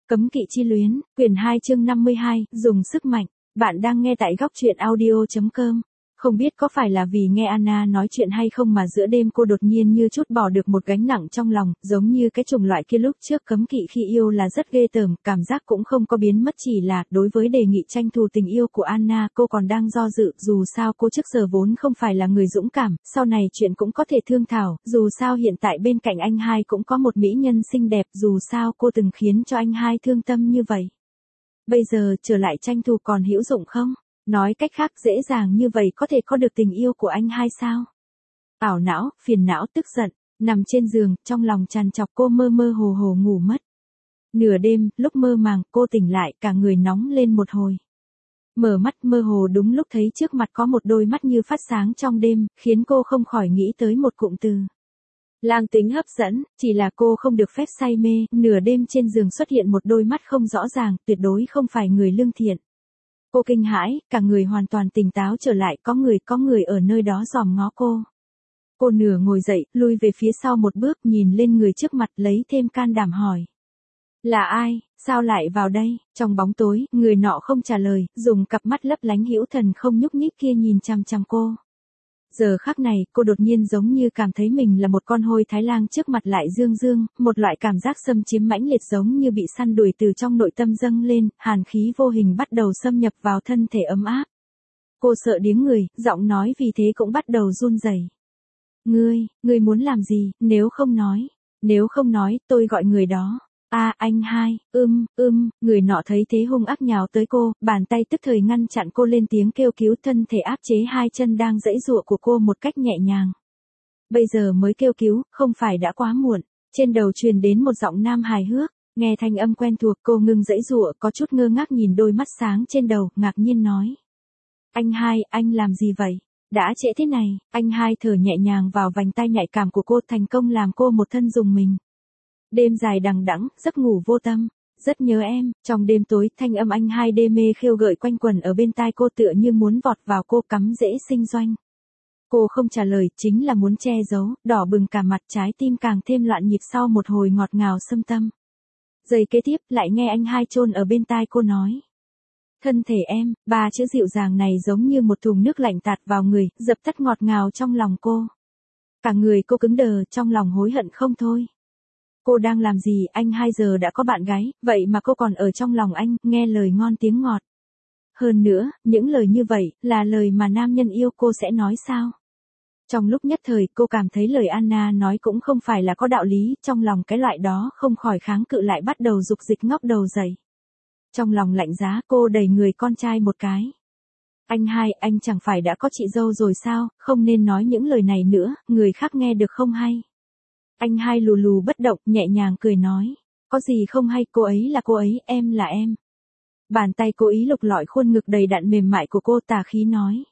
Cấm kỵ chi luyến, quyển 2 chương 52, dùng sức mạnh. Bạn đang nghe tại góc truyện audio.com. Không biết có phải là vì nghe Anna nói chuyện hay không mà giữa đêm cô đột nhiên như trút bỏ được một gánh nặng trong lòng, giống như cái chủng loại kia lúc trước cấm kỵ khi yêu là rất ghê tởm, cảm giác cũng không có biến mất, chỉ là đối với đề nghị tranh thủ tình yêu của Anna cô còn đang do dự, dù sao cô trước giờ vốn không phải là người dũng cảm, sau này chuyện cũng có thể thương thảo, dù sao hiện tại bên cạnh anh hai cũng có một mỹ nhân xinh đẹp, dù sao cô từng khiến cho anh hai thương tâm như vậy. Bây giờ trở lại tranh thủ còn hữu dụng không? Nói cách khác dễ dàng như vậy có thể có được tình yêu của anh hai sao? Ảo não, phiền não, tức giận, nằm trên giường, trong lòng tràn trọc cô mơ mơ hồ hồ ngủ mất. Nửa đêm, lúc mơ màng, cô tỉnh lại, cả người nóng lên một hồi. Mở mắt mơ hồ đúng lúc thấy trước mặt có một đôi mắt như phát sáng trong đêm, khiến cô không khỏi nghĩ tới một cụm từ. Lang tính hấp dẫn, chỉ là cô không được phép say mê, nửa đêm trên giường xuất hiện một đôi mắt không rõ ràng, tuyệt đối không phải người lương thiện. Cô kinh hãi, cả người hoàn toàn tỉnh táo trở lại, có người ở nơi đó dòm ngó cô. Cô nửa ngồi dậy, lui về phía sau một bước, nhìn lên người trước mặt, lấy thêm can đảm hỏi. Là ai, sao lại vào đây? Trong bóng tối, người nọ không trả lời, dùng cặp mắt lấp lánh hữu thần không nhúc nhích kia nhìn chằm chằm cô. Giờ khắc này, cô đột nhiên giống như cảm thấy mình là một con hôi thái lang trước mặt lại dương dương, một loại cảm giác xâm chiếm mãnh liệt giống như bị săn đuổi từ trong nội tâm dâng lên, hàn khí vô hình bắt đầu xâm nhập vào thân thể ấm áp. Cô sợ điếng người, giọng nói vì thế cũng bắt đầu run rẩy. Ngươi muốn làm gì, nếu không nói, tôi gọi người đó. Anh hai, người nọ thấy thế hung ác nhào tới cô, bàn tay tức thời ngăn chặn cô lên tiếng kêu cứu, thân thể áp chế hai chân đang giãy giụa của cô một cách nhẹ nhàng. Bây giờ mới kêu cứu, không phải đã quá muộn. Trên đầu truyền đến một giọng nam hài hước, nghe thanh âm quen thuộc, cô ngừng giãy giụa, có chút ngơ ngác nhìn đôi mắt sáng trên đầu, ngạc nhiên nói. Anh hai, anh làm gì vậy? Đã trễ thế này, anh hai thở nhẹ nhàng vào vành tay nhạy cảm của cô, thành công làm cô một thân rùng mình. Đêm dài đằng đẵng, giấc ngủ vô tâm, rất nhớ em. Trong đêm tối, thanh âm anh hai đê mê khêu gợi quanh quẩn ở bên tai cô, tựa như muốn vọt vào cô, cắm rễ sinh doanh. Cô không trả lời, chính là muốn che giấu, đỏ bừng cả mặt, trái tim càng thêm loạn nhịp sau một hồi ngọt ngào xâm tâm. Giây kế tiếp, lại nghe anh hai chôn ở bên tai cô nói. Thân thể em, ba chữ dịu dàng này giống như một thùng nước lạnh tạt vào người, dập tắt ngọt ngào trong lòng cô. Cả người cô cứng đờ, trong lòng hối hận không thôi. Cô đang làm gì, anh hai giờ đã có bạn gái, vậy mà cô còn ở trong lòng anh, nghe lời ngon tiếng ngọt. Hơn nữa, những lời như vậy, là lời mà nam nhân yêu cô sẽ nói sao? Trong lúc nhất thời, cô cảm thấy lời Anna nói cũng không phải là có đạo lý, trong lòng cái loại đó không khỏi kháng cự lại bắt đầu dục dịch ngóc đầu dậy. Trong lòng lạnh giá, cô đẩy người con trai một cái. Anh hai, anh chẳng phải đã có chị dâu rồi sao, không nên nói những lời này nữa, người khác nghe được không hay. Anh hai lù lù bất động, nhẹ nhàng cười nói. Có gì không hay, cô ấy là cô ấy, em là em. Bàn tay cố ý lục lọi khuôn ngực đầy đặn mềm mại của cô, tà khí nói.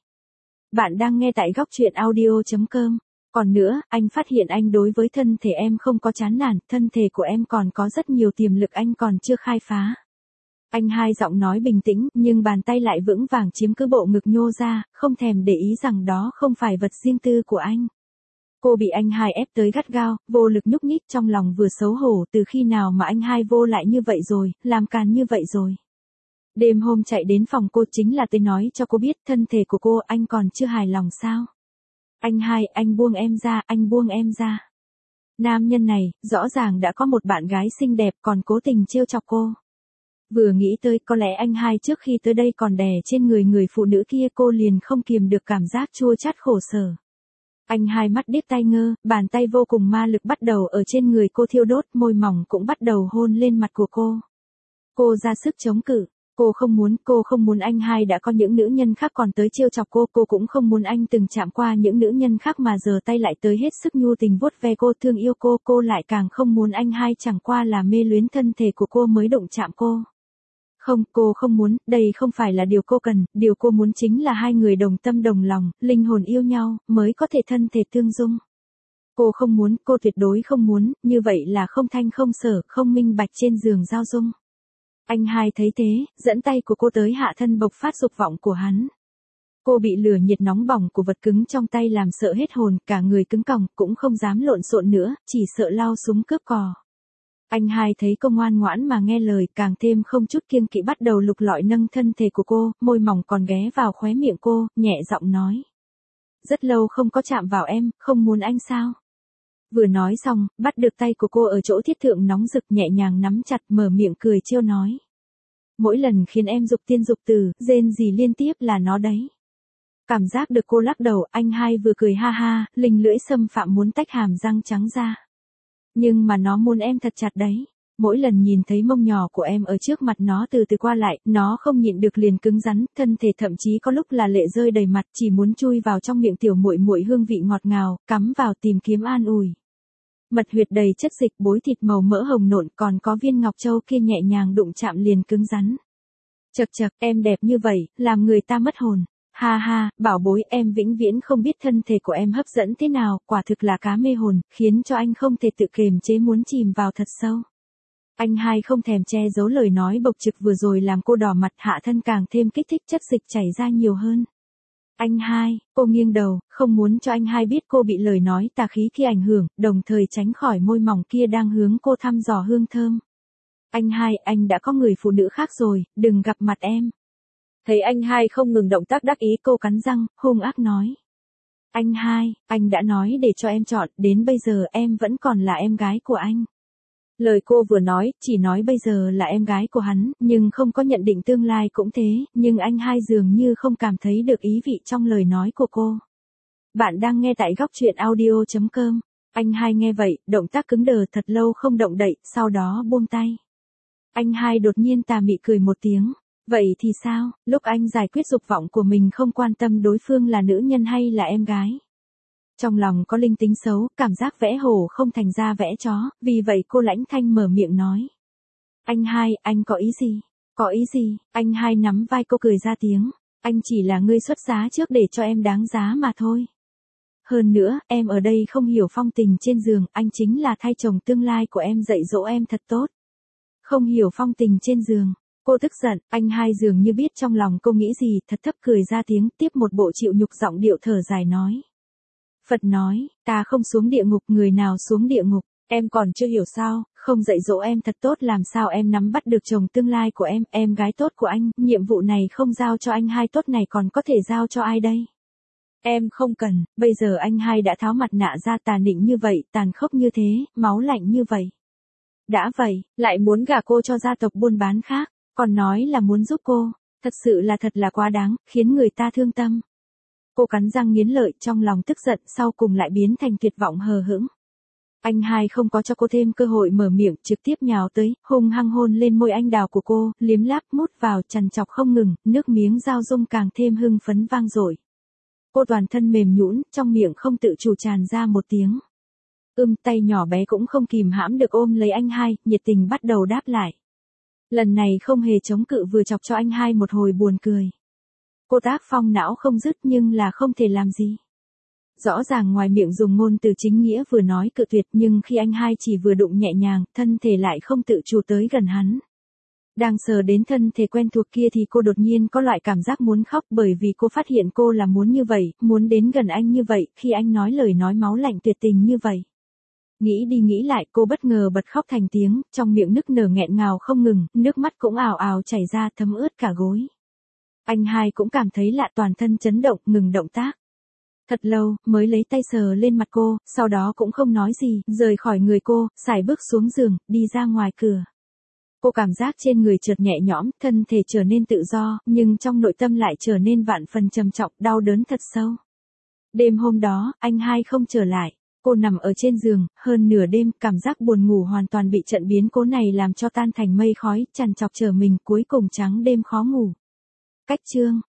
Bạn đang nghe tại góc truyện audio.com. Còn nữa, anh phát hiện anh đối với thân thể em không có chán nản, thân thể của em còn có rất nhiều tiềm lực anh còn chưa khai phá. Anh hai giọng nói bình tĩnh, nhưng bàn tay lại vững vàng chiếm cứ bộ ngực nhô ra, không thèm để ý rằng đó không phải vật riêng tư của anh. Cô bị anh hai ép tới gắt gao, vô lực nhúc nhích, trong lòng vừa xấu hổ, từ khi nào mà anh hai vô lại như vậy rồi, làm càn như vậy rồi. Đêm hôm chạy đến phòng cô chính là tới nói cho cô biết thân thể của cô, anh còn chưa hài lòng sao? Anh hai, anh buông em ra, anh buông em ra. Nam nhân này, rõ ràng đã có một bạn gái xinh đẹp còn cố tình trêu chọc cô. Vừa nghĩ tới có lẽ anh hai trước khi tới đây còn đè trên người phụ nữ kia, cô liền không kiềm được cảm giác chua chát khổ sở. Anh hai mắt điếc tai ngơ, bàn tay vô cùng ma lực bắt đầu ở trên người cô thiêu đốt, môi mỏng cũng bắt đầu hôn lên mặt của cô. Cô ra sức chống cự, cô không muốn anh hai đã có những nữ nhân khác còn tới trêu chọc cô cũng không muốn anh từng chạm qua những nữ nhân khác mà giờ tay lại tới hết sức nhu tình vuốt ve cô, thương yêu cô lại càng không muốn anh hai chẳng qua là mê luyến thân thể của cô mới động chạm cô. Không, cô không muốn, đây không phải là điều cô cần, điều cô muốn chính là hai người đồng tâm đồng lòng, linh hồn yêu nhau, mới có thể thân thể tương dung. Cô không muốn, cô tuyệt đối không muốn, như vậy là không thanh không sở, không minh bạch trên giường giao dung. Anh hai thấy thế, dẫn tay của cô tới hạ thân bộc phát dục vọng của hắn. Cô bị lửa nhiệt nóng bỏng của vật cứng trong tay làm sợ hết hồn, cả người cứng còng, cũng không dám lộn xộn nữa, chỉ sợ lao súng cướp cò. Anh hai thấy cô ngoan ngoãn mà nghe lời, càng thêm không chút kiêng kỵ bắt đầu lục lọi nâng thân thể của cô, môi mỏng còn ghé vào khóe miệng cô, nhẹ giọng nói. Rất lâu không có chạm vào em, không muốn anh sao? Vừa nói xong, bắt được tay của cô ở chỗ thiết thượng nóng rực, nhẹ nhàng nắm chặt, mở miệng cười trêu nói. Mỗi lần khiến em dục tiên dục tử, rên gì liên tiếp là nó đấy. Cảm giác được cô lắc đầu, anh hai vừa cười ha ha, linh lưỡi xâm phạm muốn tách hàm răng trắng ra. Nhưng mà nó muốn em thật chặt đấy. Mỗi lần nhìn thấy mông nhỏ của em ở trước mặt nó từ từ qua lại, nó không nhịn được liền cứng rắn, thân thể thậm chí có lúc là lệ rơi đầy mặt, chỉ muốn chui vào trong miệng tiểu muội muội hương vị ngọt ngào, cắm vào tìm kiếm an ủi. Mật huyệt đầy chất dịch, bối thịt màu mỡ hồng nộn, còn có viên ngọc châu kia nhẹ nhàng đụng chạm liền cứng rắn. Chậc chậc, em đẹp như vậy, làm người ta mất hồn. Ha ha, bảo bối, em vĩnh viễn không biết thân thể của em hấp dẫn thế nào, quả thực là cá mê hồn, khiến cho anh không thể tự kiềm chế muốn chìm vào thật sâu. Anh hai không thèm che giấu lời nói bộc trực vừa rồi làm cô đỏ mặt, hạ thân càng thêm kích thích, chất dịch chảy ra nhiều hơn. Anh hai, cô nghiêng đầu, không muốn cho anh hai biết cô bị lời nói tà khí kia ảnh hưởng, đồng thời tránh khỏi môi mỏng kia đang hướng cô thăm dò hương thơm. Anh hai, anh đã có người phụ nữ khác rồi, đừng gặp mặt em. Thấy anh hai không ngừng động tác đắc ý, cô cắn răng, hung ác nói. Anh hai, anh đã nói để cho em chọn, đến bây giờ em vẫn còn là em gái của anh. Lời cô vừa nói, chỉ nói bây giờ là em gái của hắn, nhưng không có nhận định tương lai cũng thế, nhưng anh hai dường như không cảm thấy được ý vị trong lời nói của cô. Bạn đang nghe tại góc truyện audio.com. Anh hai nghe vậy, động tác cứng đờ thật lâu không động đậy, sau đó buông tay. Anh hai đột nhiên tà mị cười một tiếng. Vậy thì sao, lúc anh giải quyết dục vọng của mình không quan tâm đối phương là nữ nhân hay là em gái. Trong lòng có linh tính xấu, cảm giác vẽ hổ không thành ra vẽ chó, vì vậy cô lãnh thanh mở miệng nói. Anh hai, anh có ý gì? Có ý gì? Anh hai nắm vai cô cười ra tiếng. Anh chỉ là người xuất giá trước để cho em đáng giá mà thôi. Hơn nữa, em ở đây không hiểu phong tình trên giường, anh chính là thay chồng tương lai của em, dạy dỗ em thật tốt. Không hiểu phong tình trên giường. Cô tức giận, anh hai dường như biết trong lòng cô nghĩ gì, thật thấp cười ra tiếng, tiếp một bộ chịu nhục giọng điệu thở dài nói. Phật nói, ta không xuống địa ngục, người nào xuống địa ngục, em còn chưa hiểu sao, không dạy dỗ em thật tốt làm sao em nắm bắt được chồng tương lai của em gái tốt của anh, nhiệm vụ này không giao cho anh hai tốt này còn có thể giao cho ai đây? Em không cần, bây giờ anh hai đã tháo mặt nạ ra, tàn nịnh như vậy, tàn khốc như thế, máu lạnh như vậy. Đã vậy, lại muốn gả cô cho gia tộc buôn bán khác, còn nói là muốn giúp cô, thật sự là thật là quá đáng, khiến người ta thương tâm. Cô cắn răng nghiến lợi, trong lòng tức giận, sau cùng lại biến thành tuyệt vọng hờ hững. Anh hai không có cho cô thêm cơ hội mở miệng, trực tiếp nhào tới, hung hăng hôn lên môi anh đào của cô, liếm láp mút vào, trằn trọc không ngừng, nước miếng dao dung càng thêm hưng phấn vang dội. Cô toàn thân mềm nhũn, trong miệng không tự chủ tràn ra một tiếng. Tay nhỏ bé cũng không kìm hãm được ôm lấy anh hai, nhiệt tình bắt đầu đáp lại. Lần này không hề chống cự, vừa chọc cho anh hai một hồi buồn cười. Cô tác phong não không dứt nhưng là không thể làm gì. Rõ ràng ngoài miệng dùng ngôn từ chính nghĩa vừa nói cự tuyệt, nhưng khi anh hai chỉ vừa đụng nhẹ nhàng, thân thể lại không tự chủ tới gần hắn. Đang sờ đến thân thể quen thuộc kia thì cô đột nhiên có loại cảm giác muốn khóc, bởi vì cô phát hiện cô là muốn như vậy, muốn đến gần anh như vậy, khi anh nói lời nói máu lạnh tuyệt tình như vậy. Nghĩ đi nghĩ lại, cô bất ngờ bật khóc thành tiếng, trong miệng nức nở nghẹn ngào không ngừng, nước mắt cũng ào ào chảy ra, thấm ướt cả gối. Anh hai cũng cảm thấy lạ, toàn thân chấn động, ngừng động tác. Thật lâu, mới lấy tay sờ lên mặt cô, sau đó cũng không nói gì, rời khỏi người cô, sải bước xuống giường, đi ra ngoài cửa. Cô cảm giác trên người chợt nhẹ nhõm, thân thể trở nên tự do, nhưng trong nội tâm lại trở nên vạn phần trầm trọng, đau đớn thật sâu. Đêm hôm đó, anh hai không trở lại. Cô nằm ở trên giường, hơn nửa đêm, cảm giác buồn ngủ hoàn toàn bị trận biến cố này làm cho tan thành mây khói, trằn trọc chờ mình, cuối cùng trắng đêm khó ngủ. Cách chương